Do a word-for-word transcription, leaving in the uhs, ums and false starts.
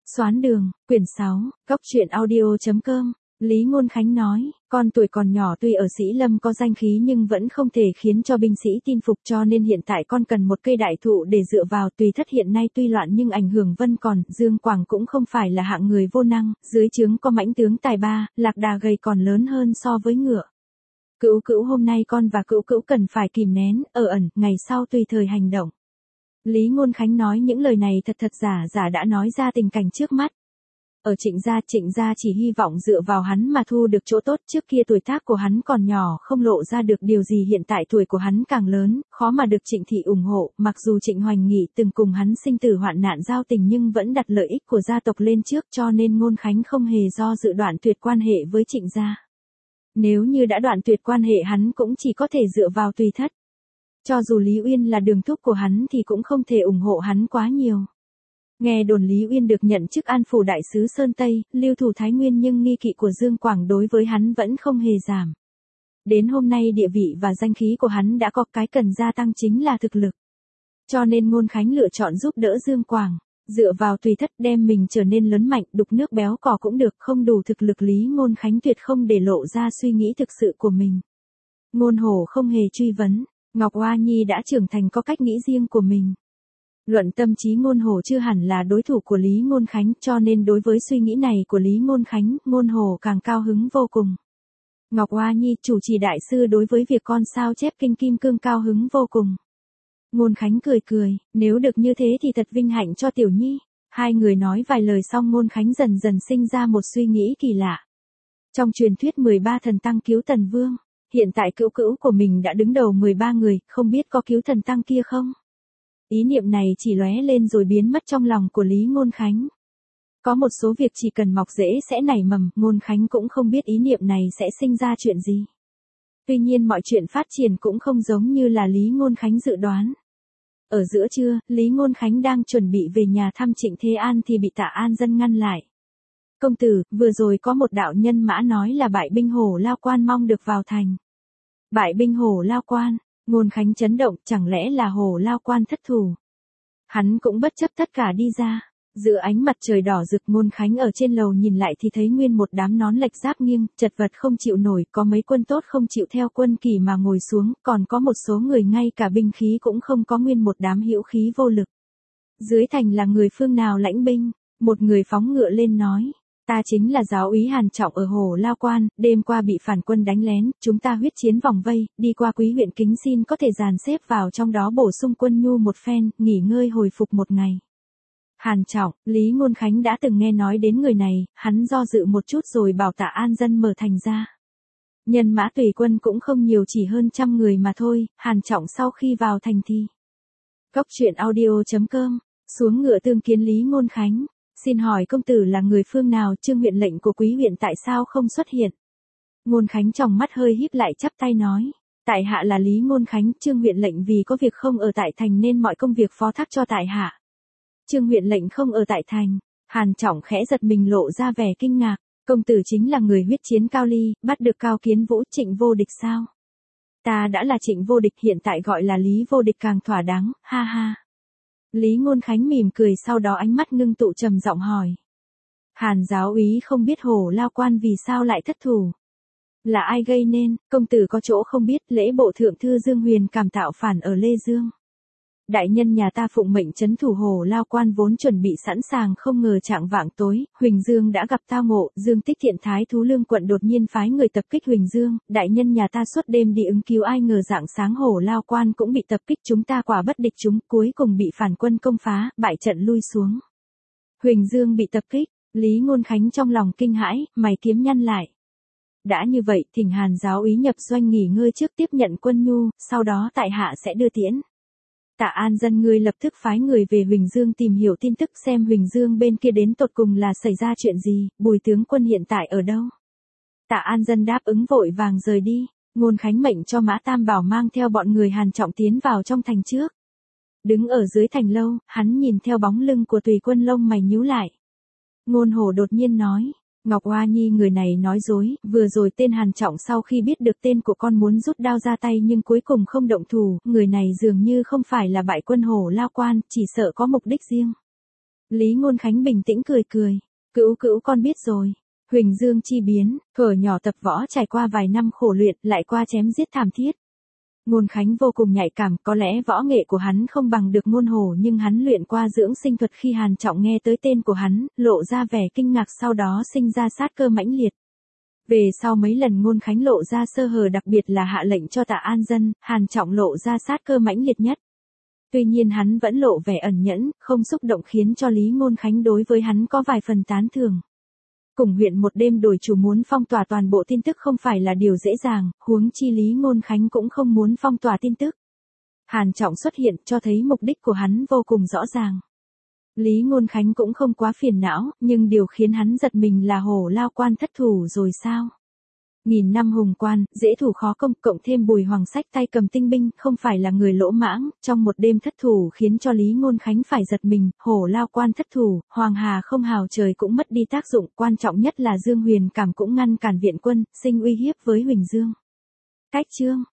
Xoán đường, quyển sáu, góc truyện audio.com, Lý Ngôn Khánh nói, con tuổi còn nhỏ tuy ở Sĩ Lâm có danh khí nhưng vẫn không thể khiến cho binh sĩ tin phục, cho nên hiện tại con cần một cây đại thụ để dựa vào. Tùy thất hiện nay tuy loạn nhưng ảnh hưởng vẫn còn, Dương Quảng cũng không phải là hạng người vô năng, dưới trướng có mãnh tướng tài ba, lạc đà gầy còn lớn hơn so với ngựa. Cữu Cữu hôm nay con và Cữu Cữu cần phải kìm nén, ở ẩn, ngày sau tùy thời hành động. Lý Ngôn Khánh nói những lời này thật thật giả giả đã nói ra tình cảnh trước mắt. Ở Trịnh gia, Trịnh gia chỉ hy vọng dựa vào hắn mà thu được chỗ tốt, trước kia tuổi tác của hắn còn nhỏ không lộ ra được điều gì, hiện tại tuổi của hắn càng lớn, khó mà được Trịnh thị ủng hộ, mặc dù Trịnh Hoành Nghị từng cùng hắn sinh tử hoạn nạn giao tình nhưng vẫn đặt lợi ích của gia tộc lên trước, cho nên Ngôn Khánh không hề do dự đoạn tuyệt quan hệ với Trịnh gia. Nếu như đã đoạn tuyệt quan hệ hắn cũng chỉ có thể dựa vào tùy thất. Cho dù Lý Uyên là đường thúc của hắn thì cũng không thể ủng hộ hắn quá nhiều. Nghe đồn Lý Uyên được nhận chức An Phủ Đại sứ Sơn Tây, lưu thủ Thái Nguyên, nhưng nghi kỵ của Dương Quảng đối với hắn vẫn không hề giảm. Đến hôm nay địa vị và danh khí của hắn đã có, cái cần gia tăng chính là thực lực. Cho nên Ngôn Khánh lựa chọn giúp đỡ Dương Quảng, dựa vào tùy thất đem mình trở nên lớn mạnh, đục nước béo cò cũng được, không đủ thực lực Lý Ngôn Khánh tuyệt không để lộ ra suy nghĩ thực sự của mình. Ngôn Hổ không hề truy vấn, Ngọc Hoa Nhi đã trưởng thành có cách nghĩ riêng của mình. Luận tâm trí Ngôn Hổ chưa hẳn là đối thủ của Lý Ngôn Khánh, cho nên đối với suy nghĩ này của Lý Ngôn Khánh, Ngôn Hổ càng cao hứng vô cùng. Ngọc Hoa Nhi, chủ trì đại sư đối với việc con sao chép kinh kim cương cao hứng vô cùng. Ngôn Khánh cười cười, nếu được như thế thì thật vinh hạnh cho Tiểu Nhi. Hai người nói vài lời xong Ngôn Khánh dần dần sinh ra một suy nghĩ kỳ lạ. Trong truyền thuyết mười ba thần tăng cứu Tần Vương, hiện tại Cữu Cữu của mình đã đứng đầu mười ba người, không biết có cứu thần tăng kia không? Ý niệm này chỉ lóe lên rồi biến mất trong lòng của Lý Ngôn Khánh. Có một số việc chỉ cần mọc rễ sẽ nảy mầm, Ngôn Khánh cũng không biết ý niệm này sẽ sinh ra chuyện gì. Tuy nhiên mọi chuyện phát triển cũng không giống như là Lý Ngôn Khánh dự đoán. Ở giữa trưa, Lý Ngôn Khánh đang chuẩn bị về nhà thăm Trịnh Thế An thì bị Tạ An Dân ngăn lại. Công tử, vừa rồi có một đạo nhân mã nói là bại binh Hổ Lao Quan mong được vào thành. Bại binh Hổ Lao Quan, Ngôn Khánh chấn động, chẳng lẽ là Hổ Lao Quan thất thủ. Hắn cũng bất chấp tất cả đi ra. Giữa ánh mặt trời đỏ rực, Ngôn Khánh ở trên lầu nhìn lại thì thấy nguyên một đám nón lệch giáp nghiêng, chật vật không chịu nổi, có mấy quân tốt không chịu theo quân kỳ mà ngồi xuống, còn có một số người ngay cả binh khí cũng không có, nguyên một đám hữu khí vô lực. Dưới thành là người phương nào lãnh binh? Một người phóng ngựa lên nói. Ta chính là giáo úy Hàn Trọng ở Hổ Lao Quan, đêm qua bị phản quân đánh lén, chúng ta huyết chiến vòng vây, đi qua Quý huyện kính xin có thể dàn xếp vào trong đó bổ sung quân nhu một phen, nghỉ ngơi hồi phục một ngày. Hàn Trọng, Lý Ngôn Khánh đã từng nghe nói đến người này, hắn do dự một chút rồi bảo Tạ An Dân mở thành ra. Nhân mã tùy quân cũng không nhiều, chỉ hơn trăm người mà thôi. Hàn Trọng sau khi vào thành thì Góc truyện audio.com, xuống ngựa tương kiến Lý Ngôn Khánh. Xin hỏi công tử là người phương nào, Trương huyện lệnh của Quý huyện tại sao không xuất hiện? Ngôn Khánh trong mắt hơi híp lại chắp tay nói. Tại hạ là Lý Ngôn Khánh, Trương huyện lệnh vì có việc không ở tại thành nên mọi công việc phó thác cho tại hạ. Trương huyện lệnh không ở tại thành. Hàn Trọng khẽ giật mình, lộ ra vẻ kinh ngạc. Công tử chính là người huyết chiến Cao Ly, bắt được Cao Kiến Vũ, Trịnh vô địch sao? Ta đã là Trịnh vô địch, hiện tại gọi là Lý vô địch càng thỏa đáng, ha ha. Lý Ngôn Khánh mỉm cười, sau đó ánh mắt ngưng tụ trầm giọng hỏi. Hàn giáo úy không biết Hổ Lao Quan vì sao lại thất thủ? Là ai gây nên? Công tử có chỗ không biết, lễ bộ thượng thư Dương Huyền cảm tạo phản ở Lê Dương. Đại nhân nhà ta phụng mệnh trấn thủ Hổ Lao Quan vốn chuẩn bị sẵn sàng, không ngờ trạng vạng tối, Huỳnh Dương đã gặp tao ngộ, Dương Tích Thiện Thái Thú Lương quận đột nhiên phái người tập kích Huỳnh Dương, đại nhân nhà ta suốt đêm đi ứng cứu, ai ngờ rạng sáng Hổ Lao Quan cũng bị tập kích, chúng ta quả bất địch chúng, cuối cùng bị phản quân công phá, bại trận lui xuống. Huỳnh Dương bị tập kích, Lý Ngôn Khánh trong lòng kinh hãi, mày kiếm nhăn lại. Đã như vậy, thỉnh Hàn giáo úy nhập doanh nghỉ ngơi trước tiếp nhận quân nhu, sau đó tại hạ sẽ đưa tiễn. Tạ An Dân ngươi lập tức phái người về Huỳnh Dương tìm hiểu tin tức xem Huỳnh Dương bên kia đến tột cùng là xảy ra chuyện gì, Bùi tướng quân hiện tại ở đâu. Tạ An Dân đáp ứng vội vàng rời đi. Ngôn Khánh mệnh cho Mã Tam Bảo mang theo bọn người Hàn Trọng tiến vào trong thành trước. Đứng ở dưới thành lâu, hắn nhìn theo bóng lưng của tùy quân, lông mày nhíu lại. Ngôn Hổ đột nhiên nói. Ngọc Hoa Nhi người này nói dối, vừa rồi tên Hàn Trọng sau khi biết được tên của con muốn rút đao ra tay nhưng cuối cùng không động thủ, người này dường như không phải là bại quân Hổ Lao Quan, chỉ sợ có mục đích riêng. Lý Ngôn Khánh bình tĩnh cười cười. Cữu cữu con biết rồi. Huỳnh Dương chi biến, thuở nhỏ tập võ trải qua vài năm khổ luyện, lại qua chém giết thảm thiết. Ngôn Khánh vô cùng nhạy cảm, có lẽ võ nghệ của hắn không bằng được Ngôn Hổ nhưng hắn luyện qua dưỡng sinh thuật khi Hàn Trọng nghe tới tên của hắn, lộ ra vẻ kinh ngạc sau đó sinh ra sát cơ mãnh liệt. Về sau mấy lần Ngôn Khánh lộ ra sơ hở đặc biệt là hạ lệnh cho Tạ An Dân, Hàn Trọng lộ ra sát cơ mãnh liệt nhất. Tuy nhiên hắn vẫn lộ vẻ ẩn nhẫn, không xúc động khiến cho Lý Ngôn Khánh đối với hắn có vài phần tán thưởng. Cùng huyện một đêm đổi chủ muốn phong tỏa toàn bộ tin tức không phải là điều dễ dàng, huống chi Lý Ngôn Khánh cũng không muốn phong tỏa tin tức. Hàn Trọng xuất hiện cho thấy mục đích của hắn vô cùng rõ ràng. Lý Ngôn Khánh cũng không quá phiền não, nhưng điều khiến hắn giật mình là Hổ Lao Quan thất thủ rồi sao? Nghìn năm hùng quan, dễ thủ khó công, cộng thêm Bùi Hoàng Sách tay cầm tinh binh, không phải là người lỗ mãng, trong một đêm thất thủ khiến cho Lý Ngôn Khánh phải giật mình, Hổ Lao Quan thất thủ, Hoàng Hà không hào trời cũng mất đi tác dụng, quan trọng nhất là Dương Huyền Cảm cũng ngăn cản viện quân, sinh uy hiếp với Huỳnh Dương. Cách chương